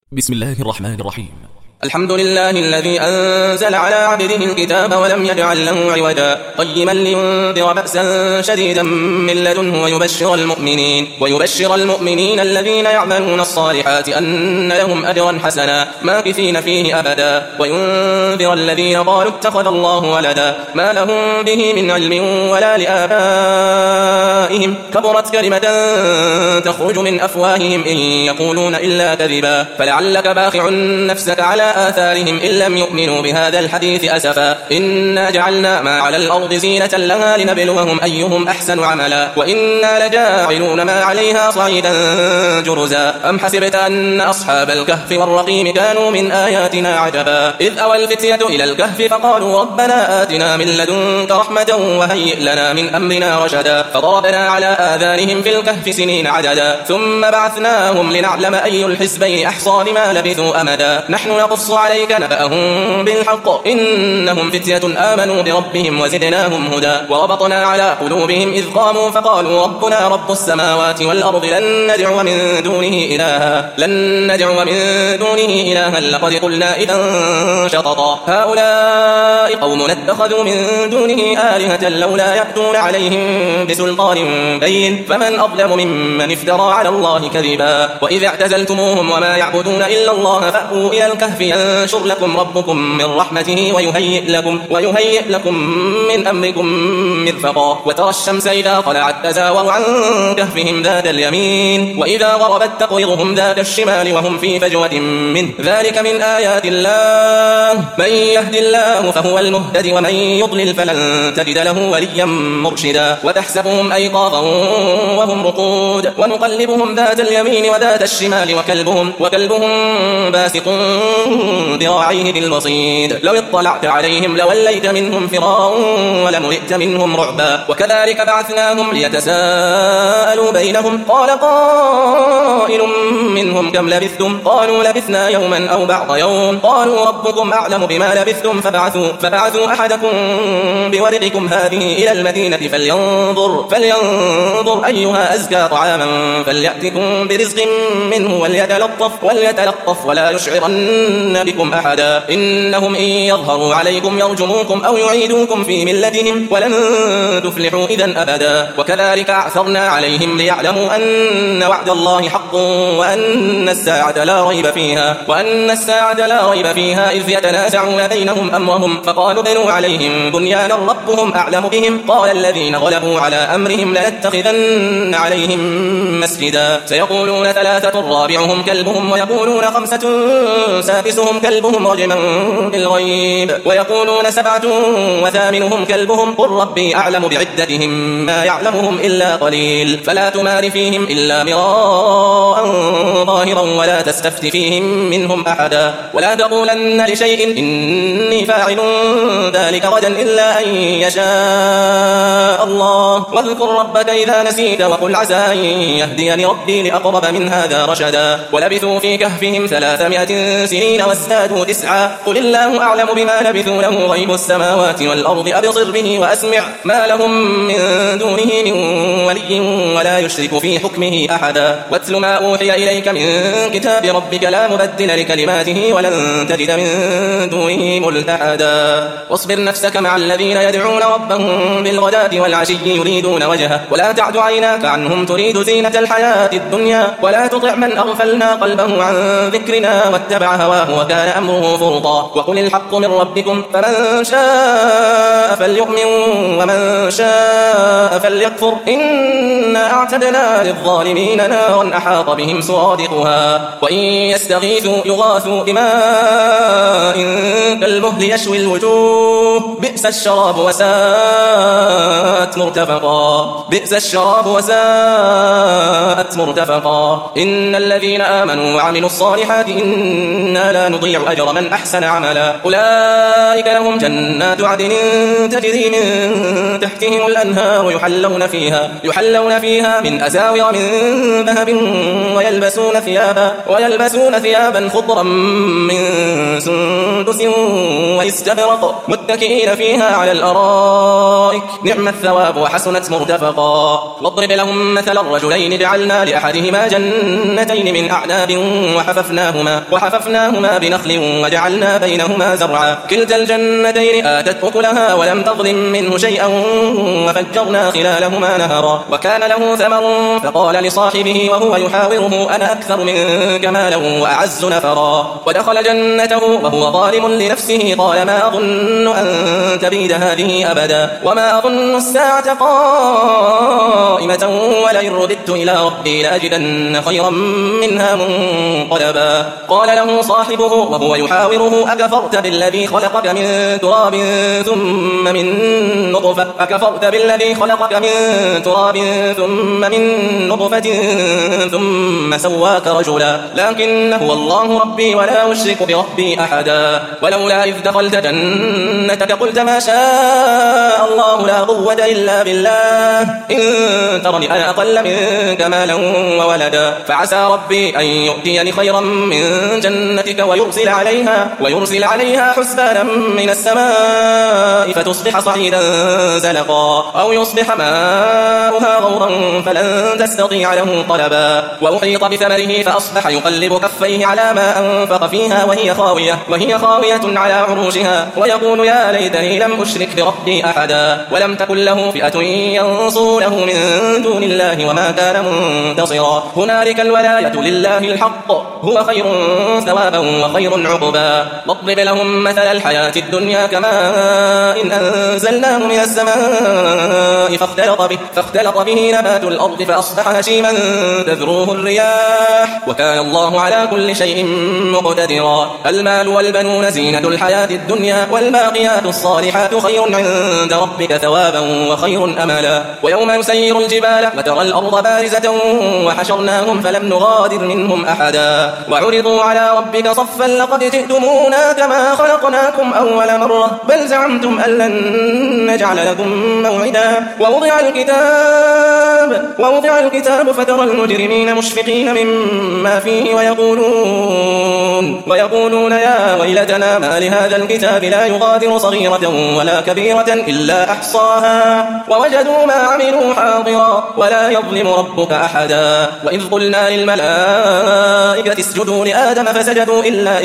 بسم الله الرحمن الرحيم. الحمد لله الذي أنزل على عبده الكتاب ولم يجعل له عوجا قيما لينذر بأسا شديدا من لدنه ويبشر المؤمنين الذين يعملون الصالحات أن لهم أجرا حسنا ماكثين فيه أبدا وينذر الذين قالوا اتخذ الله ولدا ما لهم به من علم ولا لآبائهم كبرت كلمة تخرج من أفواههم إن يقولون إلا كذبا فلعلك باخع نفسك على آثارهم إن لم يؤمنوا بهذا الحديث أسفا إنا جعلنا ما على الأرض زينة لها لنبلوهم أيهم أحسن عملا وإنا لجاعلون ما عليها صعيدا جرزا أم حسبت أن أصحاب الكهف والرقيم كانوا من آياتنا عجبا إذ أوى الفتية إلى الكهف فقالوا ربنا آتنا من لدنك رحمة وهيئ لنا من أمرنا رشدا فضربنا على آذانهم في الكهف سنين عددا ثم بعثناهم لنعلم أي الحزبين أحصى لما لبثوا أمدا نحن نقص عليك نبأهم بالحق إنهم فتية آمنوا بربهم وزدناهم هدى وربطنا على قلوبهم إذ قاموا فقالوا ربنا رب السماوات والأرض لن ندعو من دونه إلها لقد قلنا إذا شططا هؤلاء قوم اتخذوا من دونه آلهة لولا يأتون عليهم بسلطان بين فمن أظلم ممن افترى على الله كذبا وإذ اعتزلتموهم وما يعبدون إلا الله فأووا إلى الكهف ينشر لكم ربكم من رحمته ويهيئ لكم من أمركم مرفقا وترى الشمس إذا طلعت تزاور عن كهفهم ذات اليمين وإذا غربت تقرضهم ذات الشمال وهم في فجوة منه ذلك من آيات الله من يهد الله فهو المهتد ومن يضلل فلن تجد له وليا مرشدا وتحسبهم أيقاظا وهم رقود ونقلبهم ذات اليمين وذات الشمال وكلبهم باسط ذراعيه بالوصيد لو اطلعت عليهم لوليت منهم فرارا ولملئت منهم رعبا وكذلك بعثناهم ليتساءلوا بينهم قال قائل منهم كم لبثتم قالوا لبثنا يوما أو بعض يوم قالوا ربكم أعلم بما لبثتم فبعثوا أحدكم بورقكم هذه إلى المدينة فلينظر أيها أزكى طعاما فليأتكم برزق منه وليتلطف ولا يشعرن بكم أحدا إنهم إن يظهروا عليكم يرجموكم أو يعيدوكم في ملتهم ولن تفلحوا إذن أبدا وكذلك أعثرنا عليهم ليعلموا أن وعد الله حق وأن الساعة لا ريب فيها إذ يتنازعون بينهم أمرهم فقالوا بنوا عليهم بنيانا ربهم أعلم بهم قال الذين غلبوا على أمرهم لنتخذن عليهم مسجدا سيقولون 3 رابعهم كلبهم ويقولون 5 سادسهم كلبهم رجما بالغيب ويقولون 7 وثامنهم كلبهم قل ربي أعلم بعدتهم ما يعلمهم إلا قليل فلا تمار فيهم إلا مراء ظاهرا ولا تستفت فيهم منهم أحدا ولا تقولن لشيء إني فاعل ذلك غدا إلا أن يشاء الله واذكر ربك إذا نسيت وقل عسى أن يهديني ربي لأقرب من هذا رشدا ولبثوا في كهفهم 300 سنين وازدادوا 9 قل الله أعلم بما لبثوا له غيب السماوات والأرض أبصر به وأسمع ما لهم من دونه من ولي ولا يشرك في حكمه أحدا واتل ما أوحي إليك من كتاب ربك لا مبدل لكلماته ولن تجد من دونه ملتحدا واصبر نفسك مع الذين يدعون ربهم بالغداة والعشي يريدون وجهه ولا تعد عيناك عنهم تريد زينة الحياة الدنيا ولا تطع من أغفلنا قلبه عن ذكرنا واتبع هواه وكان أمره فرطا وقل الحق من ربكم فمن شاء فليؤمن ومن شاء فليكفر إنا أعتدنا للظالمين نارا أحاط بهم سرادقها وإن يستغيثوا يغاثوا بماء كالمهل يشوي الوجوه بئس الشراب وساءت مرتفقا إن الذين آمنوا وعملوا الصالحات إنا لا نضيع أجر من أحسن عملا. أولئك لهم جنات عدن تجري من تحتهم الأنهار يحلون فيها من أساور من ذهب ويلبسون ثيابا خضرا من سندس واستبرق متكئين فيها على الأرائك نعم الثواب وحسنت مرتفقا. واضرب لهم مثل الرجلين جعلنا لأحدهما جنتين من أعناب وحففناهما بنخل وجعلنا بينهما زرعا كلتا الجنتين آتت أكلها ولم تظلم منه شيئا وفجرنا خلالهما نهرا وكان له ثمر فقال لصاحبه وهو يحاوره أنا أكثر منك مالا وأعز نفرا. ودخل جنته وهو ظالم لنفسه قال ما أظن أن تبيد هذه أبدا وما أظن الساعة قائمة ولئن رددت إلى ربي لأجدن خيرا منها منقلبا. قال له صاحبه وهو يحاوره أكفرت بالذي خلقك من تراب ثم من نطفة ثم سواك رجلا لكن هو الله ربي ولا أشرك بربي أحدا. ولولا إذ دخلت جنتك قلت ما شاء الله لا قوة إلا بالله إن ترني أنا أقل منك مالا وولدا فعسى ربي أن يؤتيني خيرا من جنتك ويرسل عليها حسبانا من السماء فتصبح صعيدا زلقا أو يصبح ماؤها غورا فلن تستطيع له طلبا. وأحيط بثمره فأصبح يقلب كفيه على ما أنفق فيها وهي خاوية على عروشها ويقول يا ليتني لم أشرك بربي أحدا ولم تكن له فئة ينصرونه من دون الله وما كان منتصرا. هنالك الولاية لله الحق هو خير ثوابا وخير عقبا. واضرب لهم مثل الحياة الدنيا كماء إن أنزلناه من السماء فاختلط به نبات الأرض فأصبح هشيما تذروه الرياح وكان الله على كل شيء مقتدرا. المال والبنون زينة الحياة الدنيا والباقيات الصالحات خير عند ربك ثوابا وخير أملا. ويوم نسير الجبال وترى الأرض بارزة وحشرناهم فلم نغادر منهم أحدا وعرضوا على ربك صفا لقد جئتمونا كما خلقناكم أول مرة بل زعمتم أن لن نجعل لكم موعدا. ووضع الكتاب فترى المجرمين مشفقين مما فيه ويقولون يا ويلتنا ما لهذا الكتاب لا يغادر صغيرة ولا كبيرة إلا أحصاها ووجدوا ما عملوا حاضرا ولا يظلم ربك أحدا. وإذ قلنا للملائكة اسجدوا لآدم فسجدوا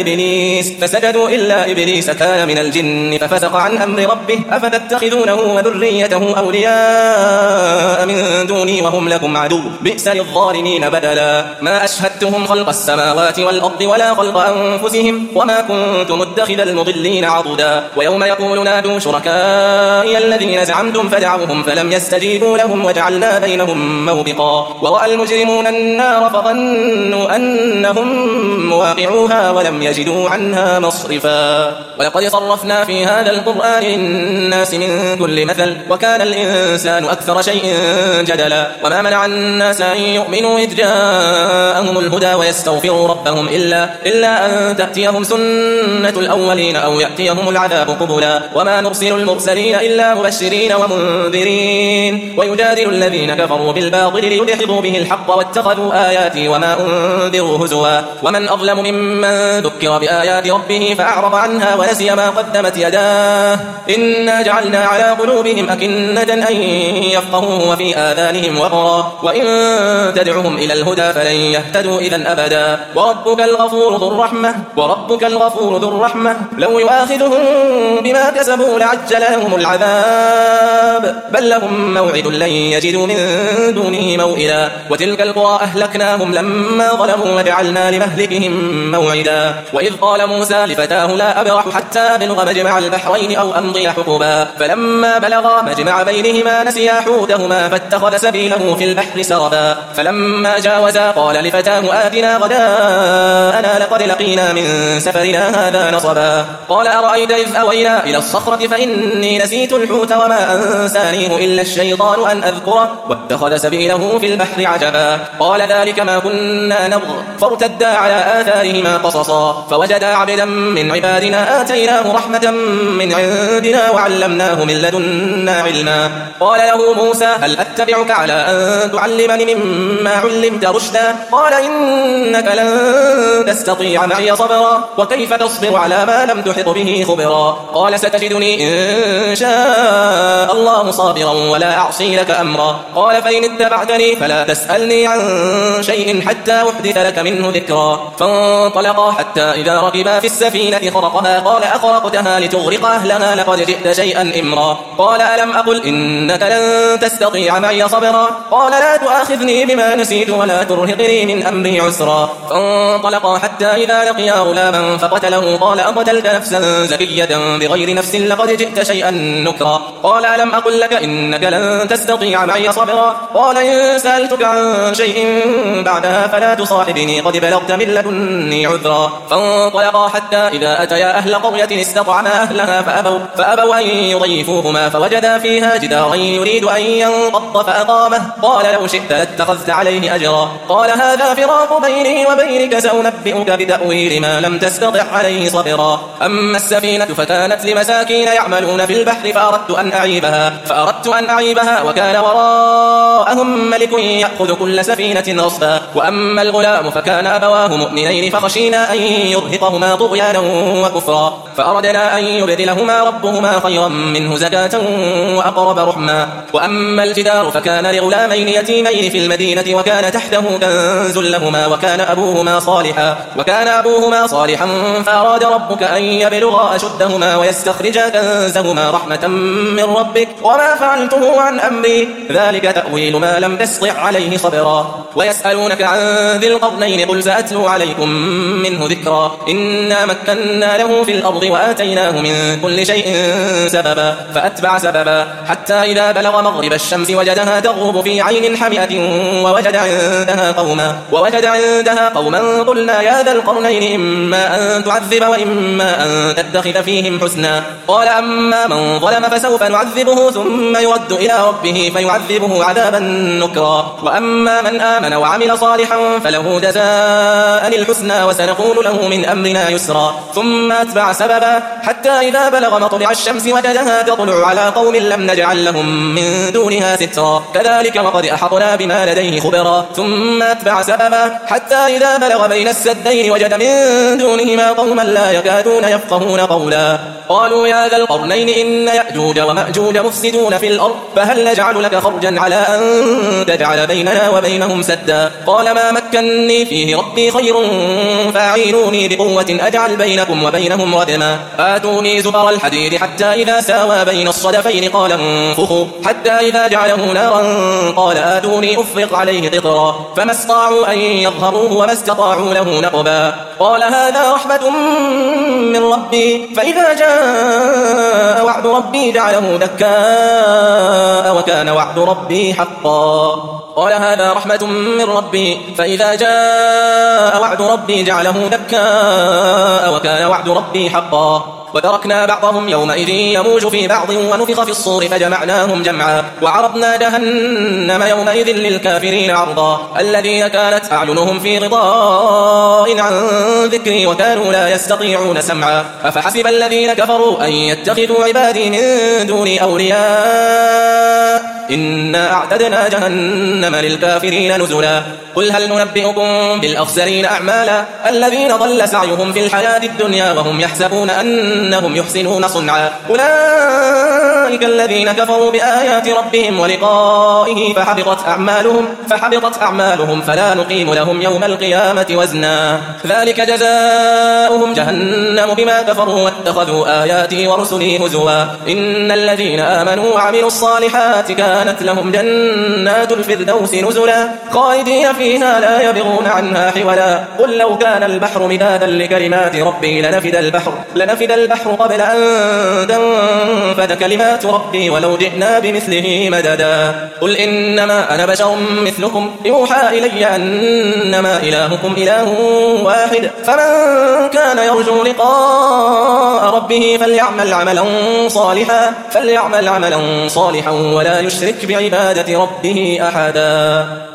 إلا إبليس كان من الجن ففسق عن أمر ربه أفتتخذونه وذريته أولياء من دوني وهم لكم عدو بئس للظالمين بدلا. ما أشهدتهم خلق السماوات والأرض ولا خلق أنفسهم وما كنت متخذ المضلين عضدا. ويوم يقول نادوا شركائي الذين زعمتم فدعوهم فلم يستجيبوا لهم وجعلنا بينهم موبقا. ورأى المجرمون النار فظنوا أنهم مواقعوها ولم يجدوا عنها مصرفا. ولقد صرفنا في هذا القرآن للناس من كل مثل وكان الإنسان أكثر شيء جدلا. وما منع الناس أن يؤمنوا إذ جاءهم الهدى ويستغفروا ربهم إلا أن تأتيهم سنة الأولين أو يأتيهم العذاب قبلا. وما نرسل المرسلين إلا مبشرين ومنذرين ويجادل الذين كفروا بالباطل ليدحضوا به الحق واتخذوا آياتي وما أنذروا هزوا. ومن أظلم ممن ذكر بآيات ربه فأعرض عنها ونسي ما قدمت يداه إنا جعلنا على قلوبهم أكنة أن يفقهوه وفي آذانهم وقرا وإن تدعهم إلى الهدى فلن يهتدوا إذا أبدا. وربك الغفور ذو الرحمة لو يؤاخذهم بما كسبوا لعجل لهم العذاب بل لهم موعد لن يجدوا من دونه موئلا. وتلك القرى أهلكناهم لما ظلموا وجعلنا لمهلكهم موعدا. وإذ قال موسى لفتاه لا أبرح حتى أبلغ مجمع البحرين أو أمضي حقبا فلما بلغا مجمع بينهما نسيا حوتهما فاتخذ سبيله في البحر سربا. فلما جاوزا قال لفتاه آتنا غداءنا لقد لقينا من سفرنا هذا نصبا. قال أرأيت إذ أوينا إلى الصخرة فإني نسيت الحوت وما أنسانيه إلا الشيطان أن أذكره واتخذ سبيله في البحر عجبا. قال ذلك ما كنا نبغ فارتدا على آثارهما قصصا فوجدا عبدا من عبادنا آتيناه رحمة من عندنا وعلمناه من لدنا علما. قال له موسى هل أتبعك على أن تعلمني مما علمت رشدا؟ قال إنك لن تستطيع معي صبرا وكيف تصبر على ما لم تحط به خبرا. قال ستجدني إن شاء الله صابرا ولا أعصي لك أمرا. قال فإن اتبعتني فلا تسألني عن شيء حتى أحدث لك منه ذكرا. فانطلقا حتى إذا ركبا في السفينة خرقها قال أخرقتها لتغرق أهلها لقد جئت شيئا إمرا. قال ألم أقل إنك لن تستطيع معي صبرا؟ قال لا تؤاخذني بما نسيت ولا ترهقني من أمري عسرا. فانطلقا حتى إذا لقيا غلاما فقتله قال أقتلت نفسا زكية بغير نفس لقد جئت شيئا نكرا. قال ألم أقل لك إنك لن تستطيع معي صبرا؟ قال إن سألتك عن شيء بعدها فلا تصاحبني قد بلغت من لدني عذرا. فانطلقا حتى إذا أتيا أهل قرية استطعما أهلها فأبوا أن يضيفوهما فوجدا فيها جدارا يريد أن ينقض فأقامه. قال لو شئت لاتخذت عليه أجرا. قال هذا فراق بيني وبينك سأنبئك بتأويل ما لم تستطع عليه صبرا. أما السفينة فكانت لمساكين يعملون في البحر فأردت أن أعيبها وكان وراءهم ملك يأخذ كل سفينة غصبا. وأما الغلام فكان أبواه مؤمنين فخشينا أن يرهقهما طغيانا وكفرا فأردنا أن يبدلهما ربهما خيرا منه زكاة وأقرب رحما. وأما الجدار فكان لغلامين يتيمين في المدينة وكان تحته كنز لهما وكان أبوهما صالحا فأراد ربك أن يبلغا أشدهما ويستخرجا كنزهما رحمة من ربك وما فعلته عن أمري ذلك تأويل ما لم تستطع عليه صبرا. ويسألونك عن ذي القرنين قل سأتلو عليكم منه ذكرا. إنا مكنا له في الأرض وآتيناه من كل شيء سببا فأتبع سببا حتى إذا بلغ مغرب الشمس وجدها تغرب في عين حمئة ووجد عندها قوما قلنا يا ذا القرنين إما أن تعذب وإما أن تتخذ فيهم حسنا. قال أما من ظلم فسوف نعذبه ثم يرد إلى ربه فيعذبه عذابا نكرا. وأما من آمن وعمل صالحا فله جزاء الحسنى وسنقول له من أمرنا يسرا. ثم أتبع سببا حتى إذا بلغ مطلع الشمس وجدها تطلع على قوم لم نجعل لهم من دونها سترا كذلك وقد أحطنا بما لديه خبرا. ثم أتبع سببا حتى إذا بلغ بين السدين وجد من دونهما قوما لا يكادون يفقهون قولا. قالوا يا ذا القرنين إن يأجوج ومأجوج مفسدون في الأرض فهل نجعل لك خرجا على أن تجعل بيننا وبينهم سدا؟ قال ما مكني فيه ربي خير فأعينوني بقوة أجعل بينكم وبينهم ردما. آتوني زبر الحديد حتى إذا ساوى بين الصدفين قال انفخوا حتى إذا جعله نارا قال آتوني أفرغ عليه قطرا فما استطاعوا أن يظهروه وما استطاعوا له نقبا. قال هذا رحمة من ربي فإذا جاء وعد ربي جعله دكاء وكان وعد ربي حقا. قال هذا رحمة من ربي فإذا جاء وعد ربي جعله دكاء وكان وعد ربي حقا. وتركنا بعضهم يومئذ يموج في بعض ونفخ في الصور فجمعناهم جمعا وعرضنا جهنم يومئذ للكافرين عرضا. الذين كانت أعينهم في غطاء عن ذكري وكانوا لا يستطيعون سمعا. أفحسب الذين كفروا أن يتخذوا عبادي من دوني أولياء إنا أعتدنا جهنم للكافرين نزلا. قل هل ننبئكم بالأخسرين أعمالا الذين ضل سعيهم في الحياة الدنيا وهم يحسبون أنهم يحسنون صنعا. أولئك الذين كفروا بآيات ربهم ولقائه فحبطت أعمالهم فلا نقيم لهم يوم القيامة وزنا. ذلك جزاؤهم جهنم بما كفروا واتخذوا آياتي ورسلي هزوا. إن الذين آمنوا وعملوا الصالحات كانت لهم جنات الفردوس نزلا خالدين فيها لا يبغون عنها حولا. قل لو كان البحر مدادا لكلمات ربي لنفد البحر قبل أن تنفد كلمات آيات ربي ولو جئنا بمثله مددا قل إنما أنا بشر مثلكم يوحى إلي أنما إلهكم إله واحد فمن كان يرجو لقاء ربه فليعمل عملا صالحا ولا يشرك بعبادة ربه أحدا.